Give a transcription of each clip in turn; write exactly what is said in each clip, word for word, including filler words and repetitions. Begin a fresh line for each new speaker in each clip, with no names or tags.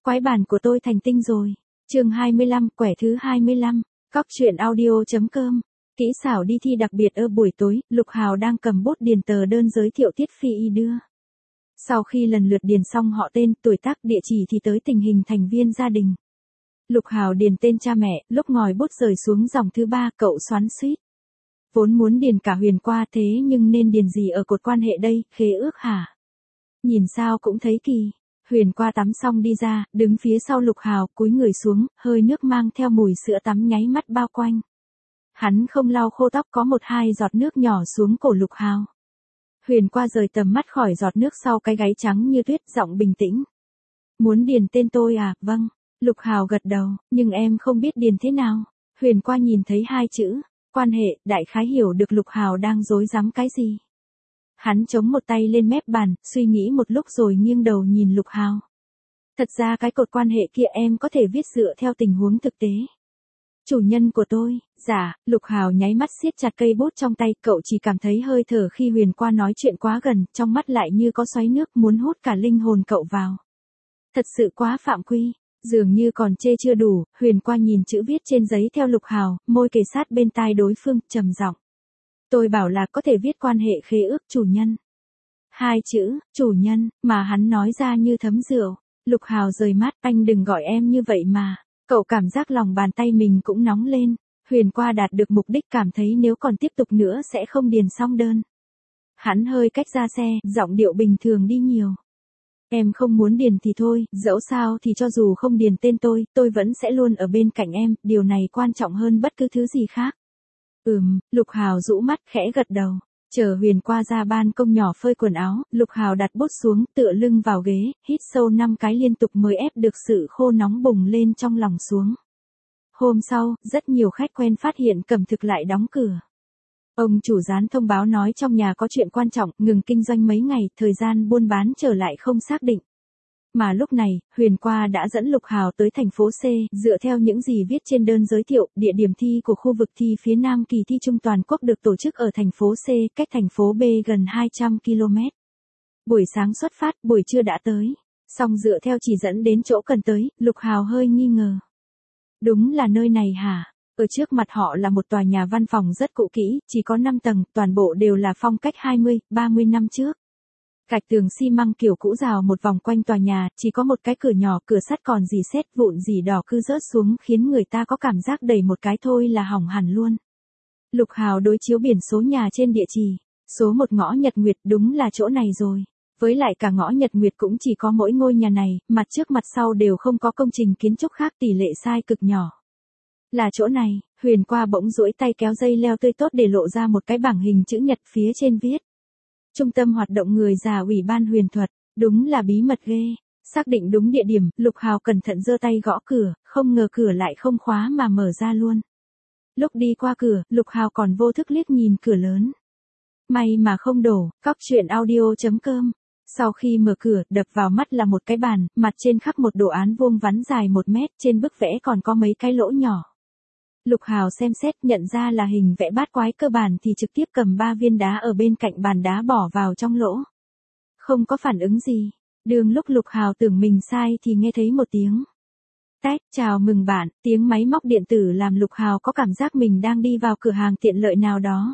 quái bản của tôi thành tinh rồi. Chương hai mươi lăm, quẻ thứ hai mươi lăm, cóc truyện audio chấm com. Kỹ xảo đi thi đặc biệt ở buổi tối, Lục Hào đang cầm bút điền tờ đơn giới thiệu Tiết Phi Y đưa. Sau khi lần lượt điền xong họ tên, tuổi tác, địa chỉ thì tới tình hình thành viên gia đình. Lục Hào điền tên cha mẹ, lúc ngòi bút rời xuống dòng thứ ba, cậu xoắn xuýt. Vốn muốn điền cả Huyền qua thế nhưng nên điền gì ở cột quan hệ đây, khế ước hả? Nhìn sao cũng thấy kỳ. Huyền qua tắm xong đi ra, đứng phía sau Lục Hào, cúi người xuống, hơi nước mang theo mùi sữa tắm nháy mắt bao quanh. Hắn không lau khô tóc, có một hai giọt nước nhỏ xuống cổ Lục Hào. Huyền qua rời tầm mắt khỏi giọt nước sau cái gáy trắng như tuyết, giọng bình tĩnh. Muốn điền tên tôi à? Vâng. Lục Hào gật đầu, nhưng em không biết điền thế nào. Huyền qua nhìn thấy hai chữ, quan hệ, đại khái hiểu được Lục Hào đang rối rắm cái gì. Hắn chống một tay lên mép bàn, suy nghĩ một lúc rồi nghiêng đầu nhìn Lục Hào. Thật ra cái cột quan hệ kia em có thể viết dựa theo tình huống thực tế. Chủ nhân của tôi, dạ, Lục Hào nháy mắt siết chặt cây bút trong tay, cậu chỉ cảm thấy hơi thở khi Huyền qua nói chuyện quá gần, trong mắt lại như có xoáy nước muốn hút cả linh hồn cậu vào. Thật sự quá phạm quy, dường như còn chê chưa đủ, Huyền qua nhìn chữ viết trên giấy theo Lục Hào, môi kề sát bên tai đối phương, trầm giọng. Tôi bảo là có thể viết quan hệ khế ước chủ nhân. Hai chữ, chủ nhân, mà hắn nói ra như thấm rượu. Lục Hào rời mắt, anh đừng gọi em như vậy mà. Cậu cảm giác lòng bàn tay mình cũng nóng lên. Huyền qua đạt được mục đích, cảm thấy nếu còn tiếp tục nữa sẽ không điền xong đơn. Hắn hơi cách ra xe, giọng điệu bình thường đi nhiều. Em không muốn điền thì thôi, dẫu sao thì cho dù không điền tên tôi, tôi vẫn sẽ luôn ở bên cạnh em, điều này quan trọng hơn bất cứ thứ gì khác. Ừm, Lục Hào rũ mắt khẽ gật đầu. Chờ Huyền qua ra ban công nhỏ phơi quần áo, Lục Hào đặt bút xuống, tựa lưng vào ghế, hít sâu năm cái liên tục mới ép được sự khô nóng bùng lên trong lòng xuống. Hôm sau, rất nhiều khách quen phát hiện Cẩm Thực lại đóng cửa. Ông chủ gián thông báo nói trong nhà có chuyện quan trọng, ngừng kinh doanh mấy ngày, thời gian buôn bán trở lại không xác định. Mà lúc này, Huyền qua đã dẫn Lục Hào tới thành phố C, dựa theo những gì viết trên đơn giới thiệu, địa điểm thi của khu vực thi phía Nam kỳ thi chung toàn quốc được tổ chức ở thành phố C, cách thành phố B gần hai trăm ki lô mét. Buổi sáng xuất phát, buổi trưa đã tới. Xong dựa theo chỉ dẫn đến chỗ cần tới, Lục Hào hơi nghi ngờ. Đúng là nơi này hả? Ở trước mặt họ là một tòa nhà văn phòng rất cũ kỹ, chỉ có năm tầng, toàn bộ đều là phong cách hai mươi, ba mươi năm trước. Gạch tường xi măng kiểu cũ rào một vòng quanh tòa nhà, chỉ có một cái cửa nhỏ, cửa sắt còn rỉ sét vụn rỉ đỏ cứ rớt xuống khiến người ta có cảm giác đẩy một cái thôi là hỏng hẳn luôn. Lục Hào đối chiếu biển số nhà trên địa chỉ, số một ngõ Nhật Nguyệt, đúng là chỗ này rồi. Với lại cả ngõ Nhật Nguyệt cũng chỉ có mỗi ngôi nhà này, mặt trước mặt sau đều không có công trình kiến trúc khác, tỷ lệ sai cực nhỏ. Là chỗ này, Huyền qua bỗng duỗi tay kéo dây leo tươi tốt để lộ ra một cái bảng hình chữ nhật, phía trên viết. Trung tâm hoạt động người già Ủy ban huyền thuật, đúng là bí mật ghê. Xác định đúng địa điểm, Lục Hào cẩn thận giơ tay gõ cửa, không ngờ cửa lại không khóa mà mở ra luôn. Lúc đi qua cửa, Lục Hào còn vô thức liếc nhìn cửa lớn. May mà không đổ, cóc truyện audio chấm com. Sau khi mở cửa, đập vào mắt là một cái bàn, mặt trên khắc một đồ án vuông vắn dài một mét, trên bức vẽ còn có mấy cái lỗ nhỏ. Lục Hào xem xét, nhận ra là hình vẽ bát quái cơ bản thì trực tiếp cầm ba viên đá ở bên cạnh bàn đá bỏ vào trong lỗ. Không có phản ứng gì. Đường lúc Lục Hào tưởng mình sai thì nghe thấy một tiếng. Tách, chào mừng bạn, tiếng máy móc điện tử làm Lục Hào có cảm giác mình đang đi vào cửa hàng tiện lợi nào đó.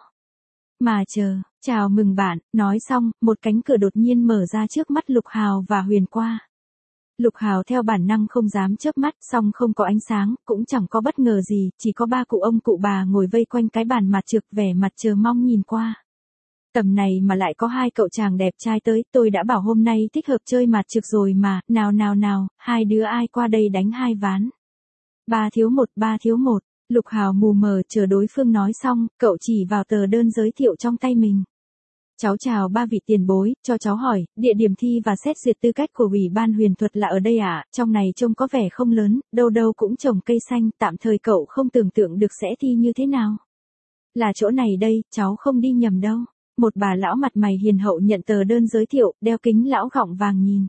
Mà chờ, chào mừng bạn, nói xong, một cánh cửa đột nhiên mở ra trước mắt Lục Hào và Huyền qua. Lục Hào theo bản năng không dám chớp mắt, song không có ánh sáng, cũng chẳng có bất ngờ gì, chỉ có ba cụ ông cụ bà ngồi vây quanh cái bàn mặt trược, vẻ mặt chờ mong nhìn qua. Tầm này mà lại có hai cậu chàng đẹp trai tới, tôi đã bảo hôm nay thích hợp chơi mặt trược rồi mà, nào nào nào, hai đứa ai qua đây đánh hai ván. Ba thiếu một, ba thiếu một, Lục Hào mù mờ chờ đối phương nói xong, cậu chỉ vào tờ đơn giới thiệu trong tay mình. Cháu chào ba vị tiền bối, cho cháu hỏi, địa điểm thi và xét duyệt tư cách của Ủy ban huyền thuật là ở đây à? Trong này trông có vẻ không lớn, đâu đâu cũng trồng cây xanh, tạm thời cậu không tưởng tượng được sẽ thi như thế nào. Là chỗ này đây, cháu không đi nhầm đâu. Một bà lão mặt mày hiền hậu nhận tờ đơn giới thiệu, đeo kính lão gọng vàng nhìn.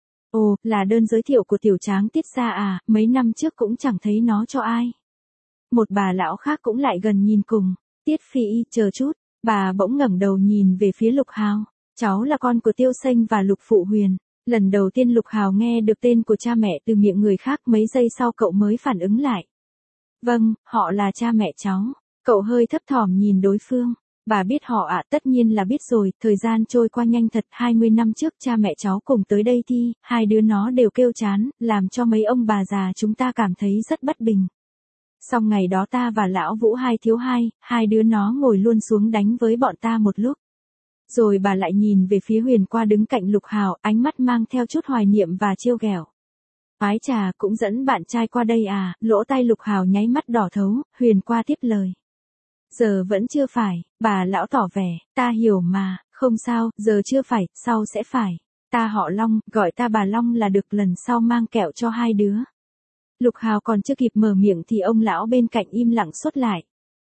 Ồ, là đơn giới thiệu của tiểu tráng Tiết gia à, mấy năm trước cũng chẳng thấy nó cho ai. Một bà lão khác cũng lại gần nhìn cùng. Tiết Phi Y, chờ chút. Bà bỗng ngẩng đầu nhìn về phía Lục Hào. Cháu là con của Tiêu Xanh và Lục Phụ Huyền. Lần đầu tiên Lục Hào nghe được tên của cha mẹ từ miệng người khác, mấy giây sau cậu mới phản ứng lại. Vâng, họ là cha mẹ cháu. Cậu hơi thấp thỏm nhìn đối phương. Bà biết họ ạ? Tất nhiên là biết rồi, thời gian trôi qua nhanh thật, hai mươi năm trước cha mẹ cháu cùng tới đây thi, hai đứa nó đều kêu chán, làm cho mấy ông bà già chúng ta cảm thấy rất bất bình. Xong ngày đó ta và lão Vũ hai thiếu hai, hai đứa nó ngồi luôn xuống đánh với bọn ta một lúc. Rồi bà lại nhìn về phía Huyền Qua đứng cạnh Lục Hào, ánh mắt mang theo chút hoài niệm và trêu ghẹo. Ái chà, cũng dẫn bạn trai qua đây à? Lỗ tai Lục Hào nháy mắt đỏ thấu, Huyền Qua tiếp lời. Giờ vẫn chưa phải, bà lão tỏ vẻ, ta hiểu mà, không sao, giờ chưa phải, sau sẽ phải. Ta họ Long, gọi ta bà Long là được, lần sau mang kẹo cho hai đứa. Lục Hào còn chưa kịp mở miệng thì ông lão bên cạnh im lặng sốt lại.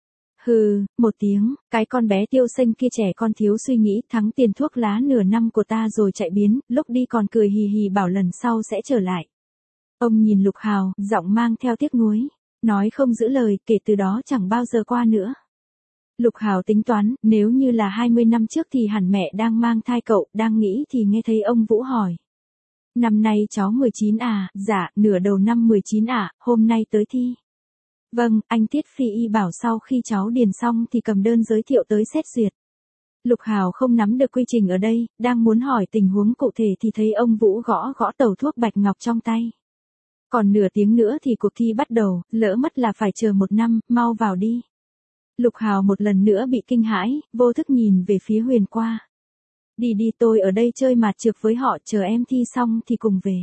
Hừ, một tiếng, cái con bé Tiêu Xanh kia trẻ con thiếu suy nghĩ, thắng tiền thuốc lá nửa năm của ta rồi chạy biến, lúc đi còn cười hì hì bảo lần sau sẽ trở lại. Ông nhìn Lục Hào, giọng mang theo tiếc nuối, nói không giữ lời, kể từ đó chẳng bao giờ qua nữa. Lục Hào tính toán, nếu như là hai mươi năm trước thì hẳn mẹ đang mang thai cậu, đang nghĩ thì nghe thấy ông Vũ hỏi. Năm nay cháu mười chín à? Dạ, nửa đầu năm mười chín à, hôm nay tới thi. Vâng, anh Tiết Phi Y bảo sau khi cháu điền xong thì cầm đơn giới thiệu tới xét duyệt. Lục Hào không nắm được quy trình ở đây, đang muốn hỏi tình huống cụ thể thì thấy ông Vũ gõ gõ tàu thuốc bạch ngọc trong tay. Còn nửa tiếng nữa thì cuộc thi bắt đầu, lỡ mất là phải chờ một năm, mau vào đi. Lục Hào một lần nữa bị kinh hãi, vô thức nhìn về phía Huyền Qua. Đi đi, tôi ở đây chơi mạt trược với họ, chờ em thi xong thì cùng về.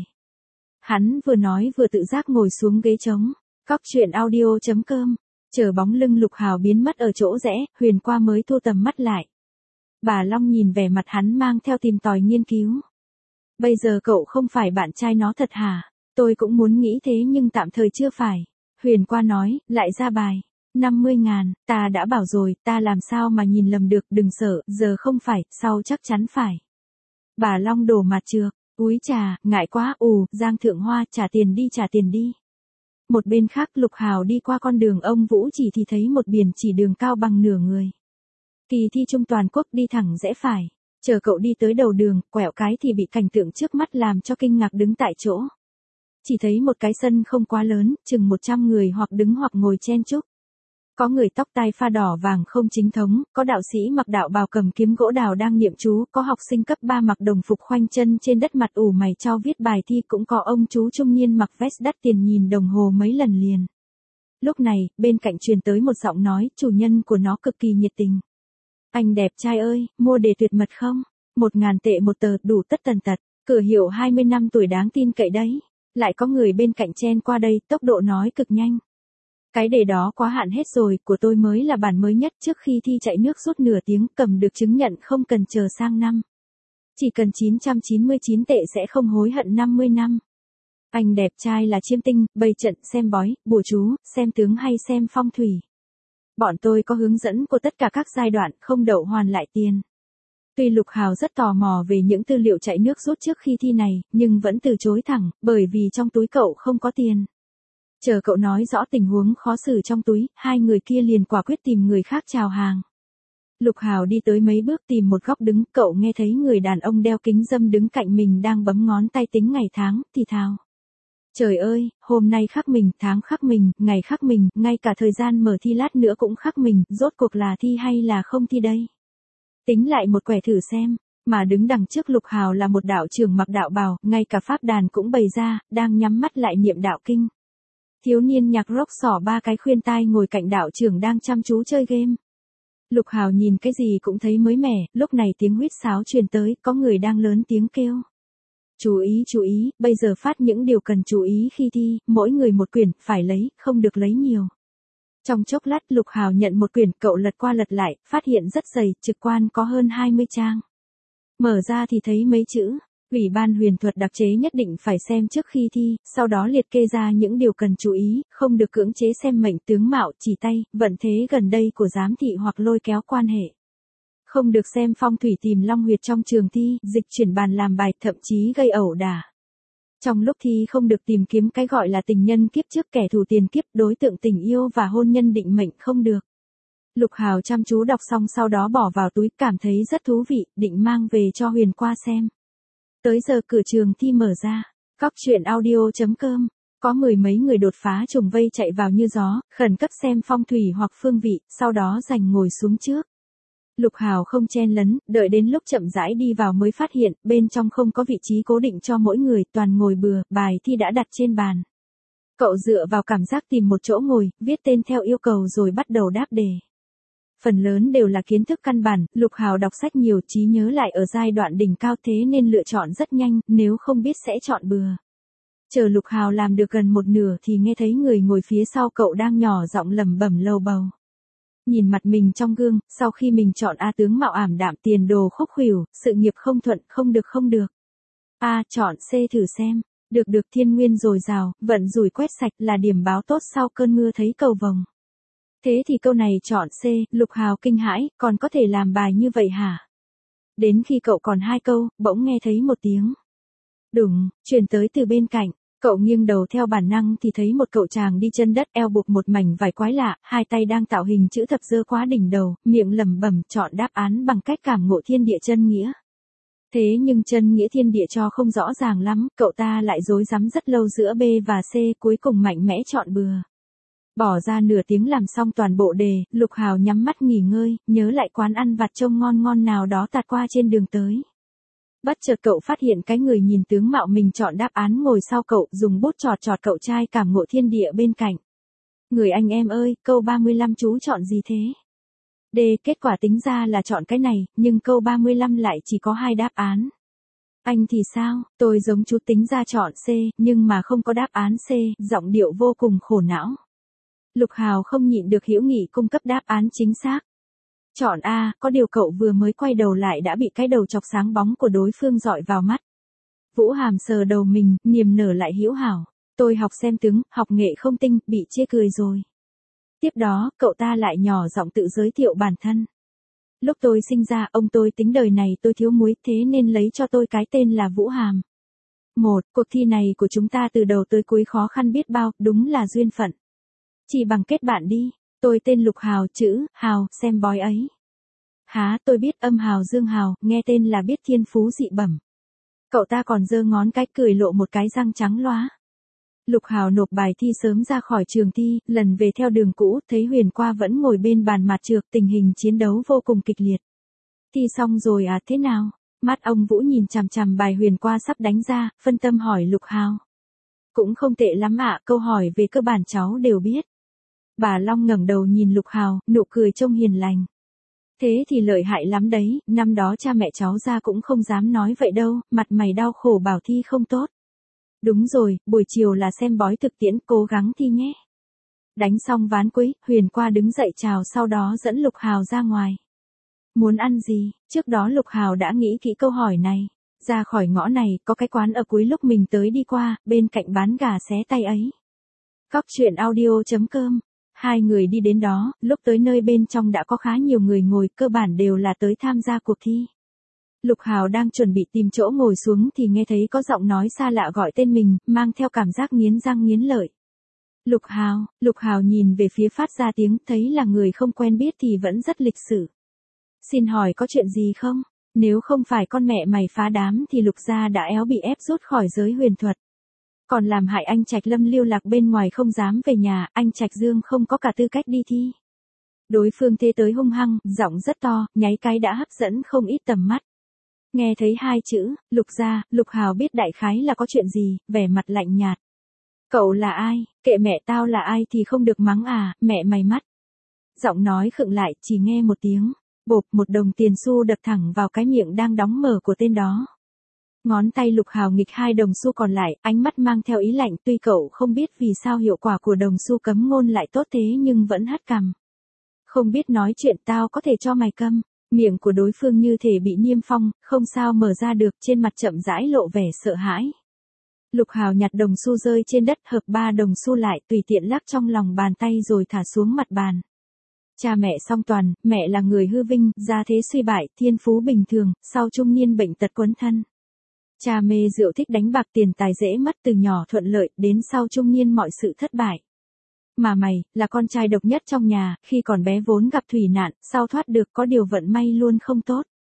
Hắn vừa nói vừa tự giác ngồi xuống ghế trống. Cóc truyện audio chấm com. Chờ bóng lưng Lục Hào biến mất ở chỗ rẽ, Huyền Qua mới thu tầm mắt lại. Bà Long nhìn vẻ mặt hắn mang theo tìm tòi nghiên cứu. Bây giờ cậu không phải bạn trai nó thật hả? Tôi cũng muốn nghĩ thế nhưng tạm thời chưa phải. Huyền Qua nói, lại ra bài. năm mươi ngàn, ta đã bảo rồi, ta làm sao mà nhìn lầm được, đừng sợ, giờ không phải, sau chắc chắn phải. Bà Long đổ mặt trược, úi trà, ngại quá, ù, Giang Thượng Hoa, trả tiền đi, trả tiền đi. Một bên khác Lục Hào đi qua con đường ông Vũ chỉ thì thấy một biển chỉ đường cao bằng nửa người. Kỳ thi trung toàn quốc đi thẳng rẽ phải. Chờ cậu đi tới đầu đường, quẹo cái thì bị cảnh tượng trước mắt làm cho kinh ngạc đứng tại chỗ. Chỉ thấy một cái sân không quá lớn, chừng một trăm người hoặc đứng hoặc ngồi chen chúc. Có người tóc tai pha đỏ vàng không chính thống, có đạo sĩ mặc đạo bào cầm kiếm gỗ đào đang niệm chú, có học sinh cấp ba mặc đồng phục khoanh chân trên đất mặt ủ mày chau viết bài thi, cũng có ông chú trung niên mặc vest đắt tiền nhìn đồng hồ mấy lần liền. Lúc này, bên cạnh truyền tới một giọng nói, chủ nhân của nó cực kỳ nhiệt tình. Anh đẹp trai ơi, mua đề tuyệt mật không? Một ngàn tệ một tờ, đủ tất tần tật, cửa hiệu hai mươi năm tuổi đáng tin cậy đấy. Lại có người bên cạnh chen qua đây, tốc độ nói cực nhanh. Cái đề đó quá hạn hết rồi, của tôi mới là bản mới nhất, trước khi thi chạy nước suốt nửa tiếng, cầm được chứng nhận không cần chờ sang năm. Chỉ cần chín trăm chín mươi chín tệ sẽ không hối hận năm mươi năm. Anh đẹp trai là chiêm tinh, bày trận, xem bói, bùa chú, xem tướng hay xem phong thủy. Bọn tôi có hướng dẫn của tất cả các giai đoạn, không đậu hoàn lại tiền. Tuy Lục Hào rất tò mò về những tư liệu chạy nước rút trước khi thi này, nhưng vẫn từ chối thẳng, bởi vì trong túi cậu không có tiền. Chờ cậu nói rõ tình huống khó xử trong túi, hai người kia liền quả quyết tìm người khác chào hàng. Lục Hào đi tới mấy bước tìm một góc đứng, cậu nghe thấy người đàn ông đeo kính râm đứng cạnh mình đang bấm ngón tay tính ngày tháng, thì thào. Trời ơi, hôm nay khắc mình, tháng khắc mình, ngày khắc mình, ngay cả thời gian mở thi lát nữa cũng khắc mình, rốt cuộc là thi hay là không thi đây? Tính lại một quẻ thử xem, mà đứng đằng trước Lục Hào là một đạo trưởng mặc đạo bào, ngay cả pháp đàn cũng bày ra, đang nhắm mắt lại niệm đạo kinh. Thiếu niên nhạc rock xỏ ba cái khuyên tai ngồi cạnh đạo trưởng đang chăm chú chơi game. Lục Hào nhìn cái gì cũng thấy mới mẻ, lúc này tiếng huýt sáo truyền tới, có người đang lớn tiếng kêu. Chú ý chú ý, bây giờ phát những điều cần chú ý khi thi, mỗi người một quyển, phải lấy, không được lấy nhiều. Trong chốc lát Lục Hào nhận một quyển, cậu lật qua lật lại, phát hiện rất dày, trực quan có hơn hai mươi trang. Mở ra thì thấy mấy chữ. Ủy ban huyền thuật đặc chế nhất định phải xem trước khi thi, sau đó liệt kê ra những điều cần chú ý, không được cưỡng chế xem mệnh tướng mạo, chỉ tay, vận thế gần đây của giám thị hoặc lôi kéo quan hệ. Không được xem phong thủy tìm long huyệt trong trường thi, dịch chuyển bàn làm bài, thậm chí gây ẩu đả. Trong lúc thi không được tìm kiếm cái gọi là tình nhân kiếp trước, kẻ thù tiền kiếp, đối tượng tình yêu và hôn nhân định mệnh không được. Lục Hào chăm chú đọc xong sau đó bỏ vào túi, cảm thấy rất thú vị, định mang về cho Huyền Qua xem. Tới giờ cửa trường thi mở ra, cóc truyện audio.com, có mười mấy người đột phá trùng vây chạy vào như gió, khẩn cấp xem phong thủy hoặc phương vị, sau đó giành ngồi xuống trước. Lục Hào không chen lấn, đợi đến lúc chậm rãi đi vào mới phát hiện, bên trong không có vị trí cố định cho mỗi người, toàn ngồi bừa, bài thi đã đặt trên bàn. Cậu dựa vào cảm giác tìm một chỗ ngồi, viết tên theo yêu cầu rồi bắt đầu đáp đề. Phần lớn đều là kiến thức căn bản, Lục Hào đọc sách nhiều, trí nhớ lại ở giai đoạn đỉnh cao thế nên lựa chọn rất nhanh, nếu không biết sẽ chọn bừa. Chờ Lục Hào làm được gần một nửa thì nghe thấy người ngồi phía sau cậu đang nhỏ giọng lẩm bẩm lầu bầu. Nhìn mặt mình trong gương, sau khi mình chọn A tướng mạo ảm đạm, tiền đồ khúc khuỷu, sự nghiệp không thuận, không được không được. A chọn C thử xem, được được thiên nguyên dồi dào, vận rủi quét sạch là điểm báo tốt sau cơn mưa thấy cầu vồng. Thế thì câu này chọn C, Lục Hào kinh hãi, còn có thể làm bài như vậy hả? Đến khi cậu còn hai câu, bỗng nghe thấy một tiếng đùng, truyền tới từ bên cạnh. Cậu nghiêng đầu theo bản năng thì thấy một cậu chàng đi chân đất, eo buộc một mảnh vải quái lạ, hai tay đang tạo hình chữ thập giơ quá đỉnh đầu, miệng lẩm bẩm chọn đáp án bằng cách cảm ngộ thiên địa chân nghĩa. Thế nhưng chân nghĩa thiên địa cho không rõ ràng lắm, cậu ta lại rối rắm rất lâu giữa B và C, cuối cùng mạnh mẽ chọn bừa. Bỏ ra nửa tiếng làm xong toàn bộ đề, Lục Hào nhắm mắt nghỉ ngơi, nhớ lại quán ăn vặt trông ngon ngon nào đó tạt qua trên đường tới. Bất chợt cậu phát hiện cái người nhìn tướng mạo mình chọn đáp án ngồi sau cậu, dùng bút chọt chọt cậu trai cảm ngộ thiên địa bên cạnh. Người anh em ơi, câu ba mươi lăm chú chọn gì thế? D, kết quả tính ra là chọn cái này, nhưng câu ba mươi lăm lại chỉ có hai đáp án. Anh thì sao? Tôi giống chú tính ra chọn C, nhưng mà không có đáp án C, giọng điệu vô cùng khổ não. Lục Hào không nhịn được hữu nghị cung cấp đáp án chính xác. Chọn A, có điều cậu vừa mới quay đầu lại đã bị cái đầu chọc sáng bóng của đối phương dọi vào mắt. Vũ Hàm sờ đầu mình, niềm nở lại hữu hảo. Tôi học xem tướng, học nghệ không tinh, bị chê cười rồi. Tiếp đó, cậu ta lại nhỏ giọng tự giới thiệu bản thân. Lúc tôi sinh ra, ông tôi tính đời này tôi thiếu muối, thế nên lấy cho tôi cái tên là Vũ Hàm. Một, cuộc thi này của chúng ta từ đầu tới cuối khó khăn biết bao, đúng là duyên phận. Chỉ bằng kết bạn đi. Tôi tên Lục Hào, chữ Hào, xem bói ấy. Há, tôi biết âm hào dương hào, nghe tên là biết thiên phú dị bẩm. Cậu ta còn giơ ngón cái cười lộ một cái răng trắng loá. Lục Hào nộp bài thi sớm ra khỏi trường thi, lần về theo đường cũ, thấy Huyền Qua vẫn ngồi bên bàn mặt trược, tình hình chiến đấu vô cùng kịch liệt. Thi xong rồi à, thế nào? Mắt ông Vũ nhìn chằm chằm bài Huyền Qua sắp đánh ra, phân tâm hỏi Lục Hào. Cũng không tệ lắm ạ, câu hỏi về cơ bản cháu đều biết. Bà Long ngẩng đầu nhìn Lục Hào, nụ cười trông hiền lành. Thế thì lợi hại lắm đấy, năm đó cha mẹ cháu ra cũng không dám nói vậy đâu, mặt mày đau khổ bảo thi không tốt. Đúng rồi, buổi chiều là xem bói thực tiễn, cố gắng thi nhé. Đánh xong ván cuối, Huyền Qua đứng dậy chào, sau đó dẫn Lục Hào ra ngoài. Muốn ăn gì? Trước đó Lục Hào đã nghĩ kỹ câu hỏi này. Ra khỏi ngõ này, có cái quán ở cuối lúc mình tới đi qua, bên cạnh bán gà xé tay ấy. Cóc truyện audio.com. Hai người đi đến đó, lúc tới nơi bên trong đã có khá nhiều người ngồi, cơ bản đều là tới tham gia cuộc thi. Lục Hào đang chuẩn bị tìm chỗ ngồi xuống thì nghe thấy có giọng nói xa lạ gọi tên mình, mang theo cảm giác nghiến răng nghiến lợi. Lục Hào, Lục Hào nhìn về phía phát ra tiếng, thấy là người không quen biết thì vẫn rất lịch sự. Xin hỏi có chuyện gì không? Nếu không phải con mẹ mày phá đám thì Lục gia đã éo bị ép rút khỏi giới huyền thuật. Còn làm hại anh Trạch Lâm lưu lạc bên ngoài không dám về nhà, anh Trạch Dương không có cả tư cách đi thi. Đối phương thế tới hung hăng, giọng rất to, nháy cái đã hấp dẫn không ít tầm mắt. Nghe thấy hai chữ, Lục gia, Lục Hào biết đại khái là có chuyện gì, vẻ mặt lạnh nhạt. Cậu là ai? Kệ mẹ tao là ai thì không được mắng à, mẹ mày mắt. Giọng nói khựng lại, chỉ nghe một tiếng, bộp, một đồng tiền xu đập thẳng vào cái miệng đang đóng mở của tên đó. Ngón tay Lục Hào nghịch hai đồng xu còn lại, ánh mắt mang theo ý lạnh, tuy cậu không biết vì sao hiệu quả của đồng xu cấm ngôn lại tốt thế nhưng vẫn hất cằm. Không biết nói chuyện tao có thể cho mày câm. Miệng của đối phương như thể bị niêm phong, không sao mở ra được, trên mặt chậm rãi lộ vẻ sợ hãi. Lục Hào nhặt đồng xu rơi trên đất, hợp ba đồng xu lại, tùy tiện lắc trong lòng bàn tay rồi thả xuống mặt bàn. Cha mẹ song toàn, mẹ là người hư vinh, gia thế suy bại, thiên phú bình thường, sau trung niên bệnh tật quấn thân. Cha mê rượu thích đánh bạc, tiền tài dễ mất, từ nhỏ thuận lợi, đến sau trung niên mọi sự thất bại. Mà mày, là con trai độc nhất trong nhà, khi còn bé vốn gặp thủy nạn, sau thoát được, có điều vận may luôn không tốt.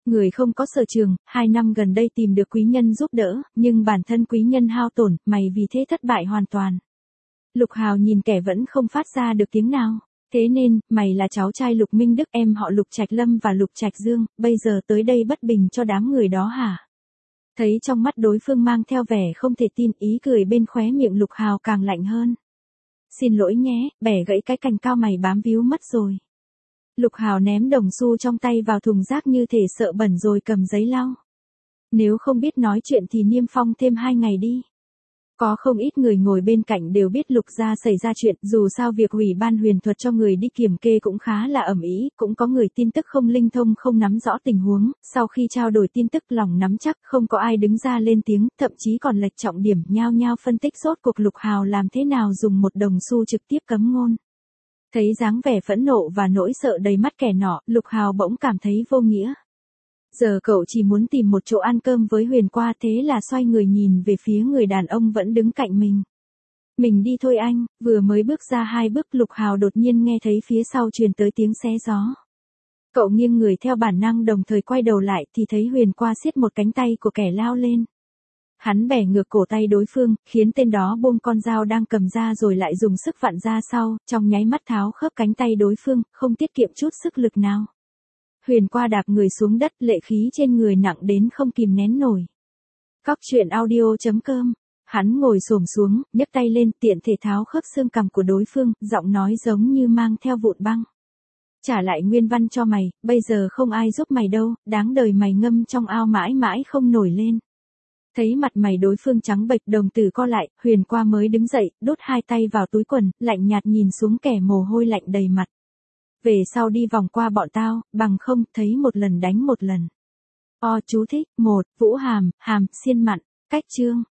Người không có sở trường, hai năm gần đây tìm được quý nhân giúp đỡ, nhưng bản thân quý nhân hao tổn, mày vì thế thất bại hoàn toàn. Lục Hào nhìn kẻ vẫn không phát ra được tiếng nào. Thế nên, mày là cháu trai Lục Minh Đức, em họ Lục Trạch Lâm và Lục Trạch Dương, bây giờ tới đây bất bình cho đám người đó hả? Thấy trong mắt đối phương mang theo vẻ không thể tin, ý cười bên khóe miệng Lục Hào càng lạnh hơn. Xin lỗi nhé, bẻ gãy cái cành cao mày bám víu mất rồi. Lục Hào ném đồng xu trong tay vào thùng rác như thể sợ bẩn rồi cầm giấy lau. Nếu không biết nói chuyện thì niêm phong thêm hai ngày đi. Có không ít người ngồi bên cạnh đều biết Lục gia xảy ra chuyện, dù sao việc ủy ban huyền thuật cho người đi kiểm kê cũng khá là ầm ĩ, cũng có người tin tức không linh thông không nắm rõ tình huống, sau khi trao đổi tin tức lòng nắm chắc không có ai đứng ra lên tiếng, thậm chí còn lệch trọng điểm nhao nhao phân tích rốt cuộc Lục Hào làm thế nào dùng một đồng xu trực tiếp cấm ngôn. Thấy dáng vẻ phẫn nộ và nỗi sợ đầy mắt kẻ nọ, Lục Hào bỗng cảm thấy vô nghĩa. Giờ cậu chỉ muốn tìm một chỗ ăn cơm với Huyền qua, thế là xoay người nhìn về phía người đàn ông vẫn đứng cạnh mình. Mình đi thôi anh, vừa mới bước ra hai bước Lục Hào đột nhiên nghe thấy phía sau truyền tới tiếng xé gió. Cậu nghiêng người theo bản năng đồng thời quay đầu lại thì thấy Huyền qua siết một cánh tay của kẻ lao lên. Hắn bẻ ngược cổ tay đối phương, khiến tên đó buông con dao đang cầm ra rồi lại dùng sức vặn ra sau, trong nháy mắt tháo khớp cánh tay đối phương, không tiết kiệm chút sức lực nào. Huyền qua đạp người xuống đất, lệ khí trên người nặng đến không kìm nén nổi. Cóc truyện audio chấm com. Hắn ngồi xổm xuống, nhấc tay lên, tiện thể tháo khớp xương cằm của đối phương, giọng nói giống như mang theo vụn băng. Trả lại nguyên văn cho mày, bây giờ không ai giúp mày đâu, đáng đời mày ngâm trong ao mãi mãi không nổi lên. Thấy mặt mày đối phương trắng bệch, đồng tử co lại, Huyền qua mới đứng dậy, đút hai tay vào túi quần, lạnh nhạt nhìn xuống kẻ mồ hôi lạnh đầy mặt. Về sau đi vòng qua bọn tao, bằng không, thấy một lần đánh một lần. O chú thích, một, Vũ Hàm, hàm, xiên mặn, cách chương.